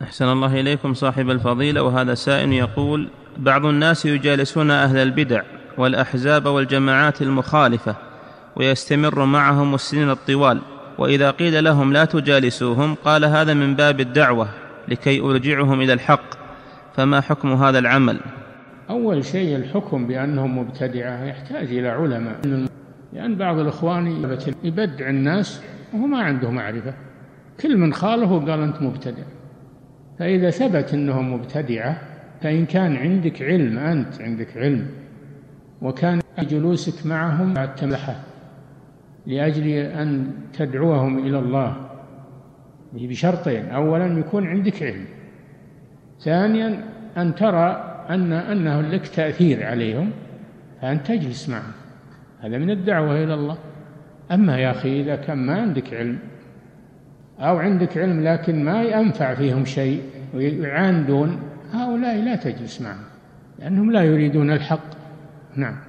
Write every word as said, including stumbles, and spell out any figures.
أحسن الله إليكم صاحب الفضيلة. وهذا سائل يقول: بعض الناس يجالسون أهل البدع والأحزاب والجماعات المخالفة ويستمر معهم السنين الطوال، وإذا قيل لهم لا تجالسوهم قال هذا من باب الدعوة لكي أرجعهم إلى الحق، فما حكم هذا العمل؟ أول شيء الحكم بأنهم مبتدعة يحتاج إلى علماء، لأن بعض الإخوان يبدع الناس وهو ما عنده معرفة، كل من خاله قال أنت مبتدع. فإذا ثبت أنهم مبتدعة، فإن كان عندك علم، أنت عندك علم وكان جلوسك معهم التملحة لأجل أن تدعوهم إلى الله بشرطين: أولا يكون عندك علم، ثانيا أن ترى أن أنه لك تأثير عليهم فأن تجلس معهم، هذا من الدعوة إلى الله. أما يا أخي إذا كان ما عندك علم أو عندك علم لكن ما ينفع فيهم شيء ويعاندون، هؤلاء لا تجلس معهم لأنهم لا يريدون الحق. نعم.